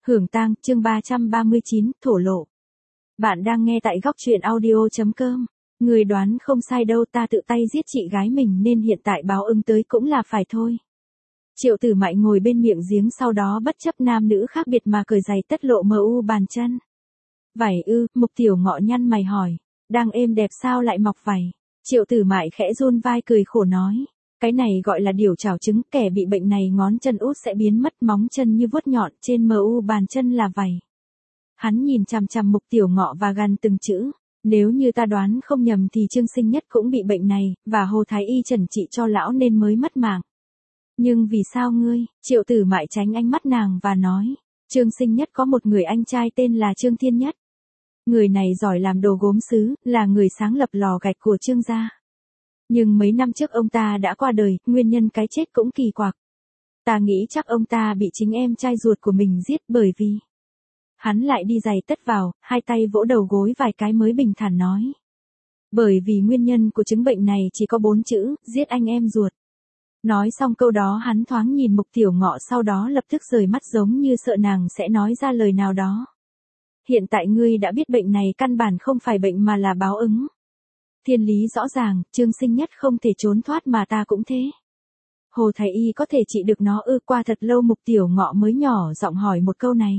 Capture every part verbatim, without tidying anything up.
Hưởng tang, chương ba trăm ba mươi chín, thổ lộ. Bạn đang nghe tại góc truyện audio chấm com. Người đoán không sai đâu, ta tự tay giết chị gái mình nên hiện tại báo ứng tới cũng là phải thôi. Triệu Tử Mại ngồi bên miệng giếng, sau đó bất chấp nam nữ khác biệt mà cởi giày tất lộ mờ u bàn chân. Vảy ư? Mục Tiểu Ngọ nhăn mày hỏi. Đang êm đẹp sao lại mọc vảy? Triệu Tử Mại khẽ run vai cười khổ nói. Cái này gọi là điểu chảo trứng, kẻ bị bệnh này ngón chân út sẽ biến mất, móng chân như vuốt nhọn, trên mờ u bàn chân là vảy. Hắn nhìn chằm chằm Mục Tiểu Ngọ và gằn từng chữ. Nếu như ta đoán không nhầm thì Trương Sinh Nhất cũng bị bệnh này, và Hồ Thái Y trần trị cho lão nên mới mất mạng. Nhưng vì sao ngươi? Triệu Tử Mại tránh ánh mắt nàng và nói. Trương Sinh Nhất có một người anh trai tên là Trương Thiên Nhất. Người này giỏi làm đồ gốm sứ, là người sáng lập lò gạch của Trương gia. Nhưng mấy năm trước ông ta đã qua đời, nguyên nhân cái chết cũng kỳ quặc. Ta nghĩ chắc ông ta bị chính em trai ruột của mình giết, bởi vì... Hắn lại đi giày tất vào, hai tay vỗ đầu gối vài cái mới bình thản nói. Bởi vì nguyên nhân của chứng bệnh này chỉ có bốn chữ, giết anh em ruột. Nói xong câu đó hắn thoáng nhìn Mục Tiểu Ngọ, sau đó lập tức rời mắt giống như sợ nàng sẽ nói ra lời nào đó. Hiện tại ngươi đã biết bệnh này căn bản không phải bệnh mà là báo ứng. Thiên lý rõ ràng, Trương Sinh Nhất không thể trốn thoát mà ta cũng thế. Hồ Thái Y có thể trị được nó ư? Qua thật lâu Mục Tiểu Ngọ mới nhỏ giọng hỏi một câu này.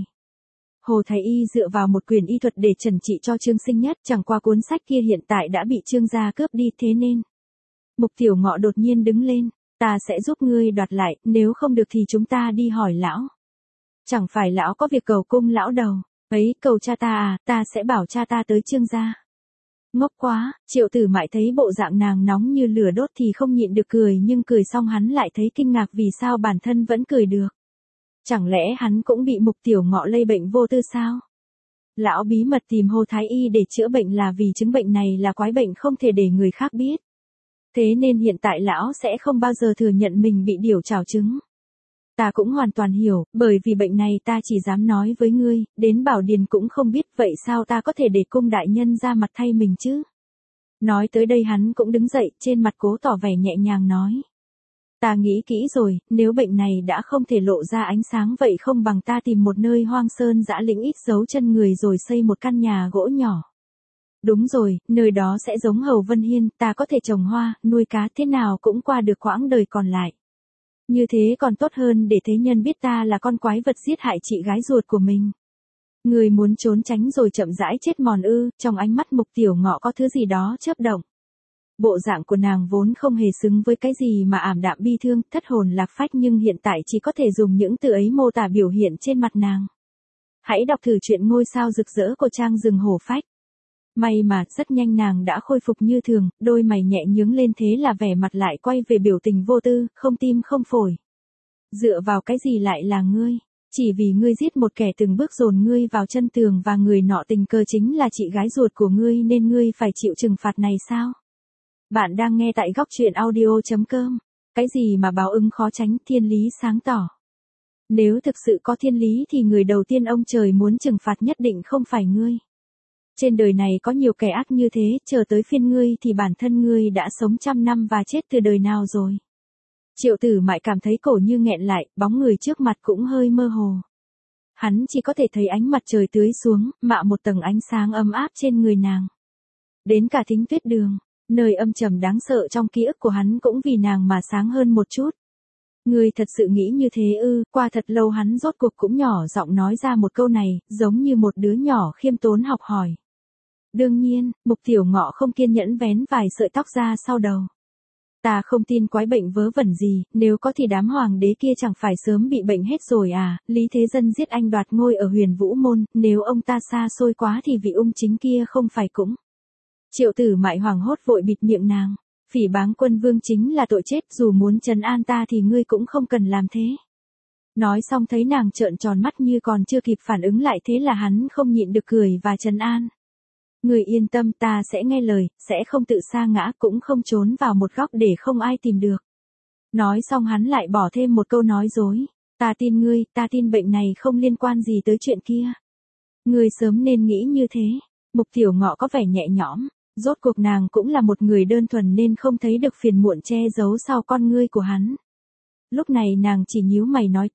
Hồ Thái Y dựa vào một quyền y thuật để trần trị cho Trương Sinh Nhất, chẳng qua cuốn sách kia hiện tại đã bị Trương gia cướp đi, thế nên. Mục Tiểu Ngọ đột nhiên đứng lên, ta sẽ giúp ngươi đoạt lại, nếu không được thì chúng ta đi hỏi lão. Chẳng phải lão có việc cầu cung lão đầu, ấy cầu cha ta à, ta sẽ bảo cha ta tới Trương gia. Ngốc quá, Triệu Tử Mại thấy bộ dạng nàng nóng như lửa đốt thì không nhịn được cười, nhưng cười xong hắn lại thấy kinh ngạc vì sao bản thân vẫn cười được. Chẳng lẽ hắn cũng bị Mục Tiểu Ngọ lây bệnh vô tư sao? Lão bí mật tìm Hồ Thái Y để chữa bệnh là vì chứng bệnh này là quái bệnh không thể để người khác biết. Thế nên hiện tại lão sẽ không bao giờ thừa nhận mình bị điểu chảo trứng. Ta cũng hoàn toàn hiểu, bởi vì bệnh này ta chỉ dám nói với ngươi, đến Bảo Điền cũng không biết, vậy sao ta có thể để cung đại nhân ra mặt thay mình chứ? Nói tới đây hắn cũng đứng dậy, trên mặt cố tỏ vẻ nhẹ nhàng nói. Ta nghĩ kỹ rồi, nếu bệnh này đã không thể lộ ra ánh sáng vậy không bằng ta tìm một nơi hoang sơn dã lĩnh ít dấu chân người rồi xây một căn nhà gỗ nhỏ. Đúng rồi, nơi đó sẽ giống Hầu Vân Hiên, ta có thể trồng hoa, nuôi cá, thế nào cũng qua được quãng đời còn lại. Như thế còn tốt hơn để thế nhân biết ta là con quái vật giết hại chị gái ruột của mình. Người muốn trốn tránh rồi chậm rãi chết mòn ư? Trong ánh mắt Mục Tiểu Ngọ có thứ gì đó chớp động. Bộ dạng của nàng vốn không hề xứng với cái gì mà ảm đạm bi thương, thất hồn lạc phách, nhưng hiện tại chỉ có thể dùng những từ ấy mô tả biểu hiện trên mặt nàng. Hãy đọc thử truyện Ngôi sao rực rỡ của Trang Rừng Hổ Phách. May mà, rất nhanh nàng đã khôi phục như thường, đôi mày nhẹ nhướng lên, thế là vẻ mặt lại quay về biểu tình vô tư, không tim không phổi. Dựa vào cái gì lại là ngươi? Chỉ vì ngươi giết một kẻ từng bước dồn ngươi vào chân tường và người nọ tình cờ chính là chị gái ruột của ngươi nên ngươi phải chịu trừng phạt này sao? Bạn đang nghe tại góc truyện audio chấm com. Cái gì mà báo ứng khó tránh, thiên lý sáng tỏ. Nếu thực sự có thiên lý thì người đầu tiên ông trời muốn trừng phạt nhất định không phải ngươi. Trên đời này có nhiều kẻ ác như thế, chờ tới phiên ngươi thì bản thân ngươi đã sống trăm năm và chết từ đời nào rồi. Triệu Tử Mại cảm thấy cổ như nghẹn lại, bóng người trước mặt cũng hơi mơ hồ. Hắn chỉ có thể thấy ánh mặt trời tưới xuống, mạ một tầng ánh sáng ấm áp trên người nàng. Đến cả Thính Tuyết Đường, nơi âm trầm đáng sợ trong ký ức của hắn cũng vì nàng mà sáng hơn một chút. Ngươi thật sự nghĩ như thế ư? Qua thật lâu hắn rốt cuộc cũng nhỏ giọng nói ra một câu này, giống như một đứa nhỏ khiêm tốn học hỏi. Đương nhiên, Mục Tiểu Ngọ không kiên nhẫn vén vài sợi tóc ra sau đầu. Ta không tin quái bệnh vớ vẩn gì, nếu có thì đám hoàng đế kia chẳng phải sớm bị bệnh hết rồi à? Lý Thế Dân giết anh đoạt ngôi ở Huyền Vũ Môn, nếu ông ta xa xôi quá thì vị ung chính kia không phải cũng. Triệu Tử Mại hoảng hốt vội bịt miệng nàng. Phỉ báng quân vương chính là tội chết, dù muốn trấn an ta thì ngươi cũng không cần làm thế. Nói xong thấy nàng trợn tròn mắt như còn chưa kịp phản ứng lại, thế là hắn không nhịn được cười và trấn an. Ngươi yên tâm, ta sẽ nghe lời, sẽ không tự sa ngã, cũng không trốn vào một góc để không ai tìm được. Nói xong hắn lại bỏ thêm một câu nói dối. Ta tin ngươi, ta tin bệnh này không liên quan gì tới chuyện kia. Ngươi sớm nên nghĩ như thế. Mục Tiểu Ngọ có vẻ nhẹ nhõm. Rốt cuộc nàng cũng là một người đơn thuần nên không thấy được phiền muộn che giấu sau con ngươi của hắn. Lúc này nàng chỉ nhíu mày nói tiếp,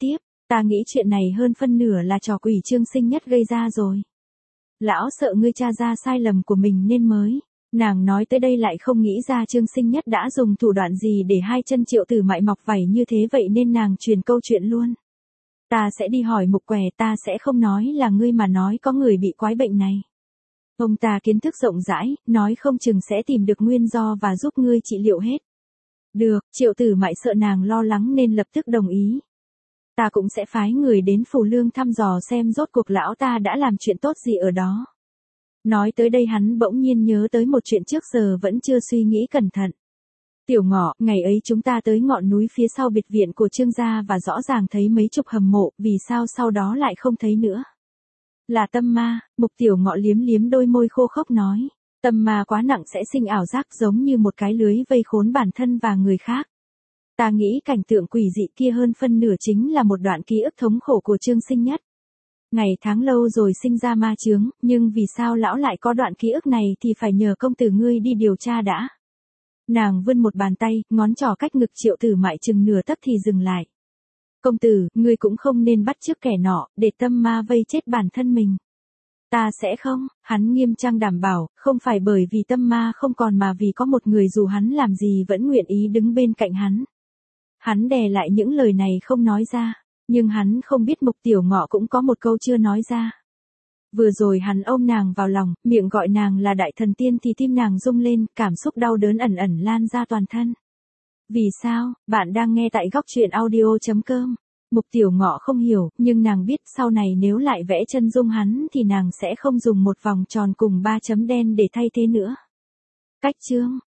Ta nghĩ chuyện này hơn phân nửa là trò quỷ Trương Sinh Nhất gây ra rồi. Lão sợ ngươi tra ra sai lầm của mình nên mới. Nàng nói tới đây lại không nghĩ ra Trương Sinh Nhất đã dùng thủ đoạn gì để hai chân Triệu Tử Mại mọc vảy như thế, vậy nên nàng truyền câu chuyện luôn. Ta sẽ đi hỏi Mục Què, ta sẽ không nói là ngươi mà nói có người bị quái bệnh này. Ông ta kiến thức rộng rãi, nói không chừng sẽ tìm được nguyên do và giúp ngươi trị liệu hết. Được, Triệu Tử Mại sợ nàng lo lắng nên lập tức đồng ý. Ta cũng sẽ phái người đến Phù Lương thăm dò xem rốt cuộc lão ta đã làm chuyện tốt gì ở đó. Nói tới đây hắn bỗng nhiên nhớ tới một chuyện trước giờ vẫn chưa suy nghĩ cẩn thận. Tiểu Ngọ, ngày ấy chúng ta tới ngọn núi phía sau biệt viện của Trương gia và rõ ràng thấy mấy chục hầm mộ, vì sao sau đó lại không thấy nữa? Là tâm ma, Mục Tiểu Ngọ liếm liếm đôi môi khô khốc nói. Tâm ma quá nặng sẽ sinh ảo giác giống như một cái lưới vây khốn bản thân và người khác. Ta nghĩ cảnh tượng quỷ dị kia hơn phân nửa chính là một đoạn ký ức thống khổ của Trương Sinh Nhất. Ngày tháng lâu rồi sinh ra ma chướng, nhưng vì sao lão lại có đoạn ký ức này thì phải nhờ công tử ngươi đi điều tra đã. Nàng vươn một bàn tay, ngón trỏ cách ngực Triệu Tử Mại chừng nửa tấc thì dừng lại. Công tử, ngươi cũng không nên bắt chước kẻ nọ, để tâm ma vây chết bản thân mình. Ta sẽ không, hắn nghiêm trang đảm bảo, không phải bởi vì tâm ma không còn mà vì có một người dù hắn làm gì vẫn nguyện ý đứng bên cạnh hắn. Hắn đè lại những lời này không nói ra, nhưng hắn không biết Mục Tiểu Ngọ cũng có một câu chưa nói ra. Vừa rồi hắn ôm nàng vào lòng, miệng gọi nàng là đại thần tiên thì tim nàng rung lên, cảm xúc đau đớn ẩn ẩn lan ra toàn thân. Vì sao? Bạn đang nghe tại góc truyện audio chấm com. Mục Tiểu Ngọ không hiểu, nhưng nàng biết sau này nếu lại vẽ chân dung hắn thì nàng sẽ không dùng một vòng tròn cùng ba chấm đen để thay thế nữa. Cách chương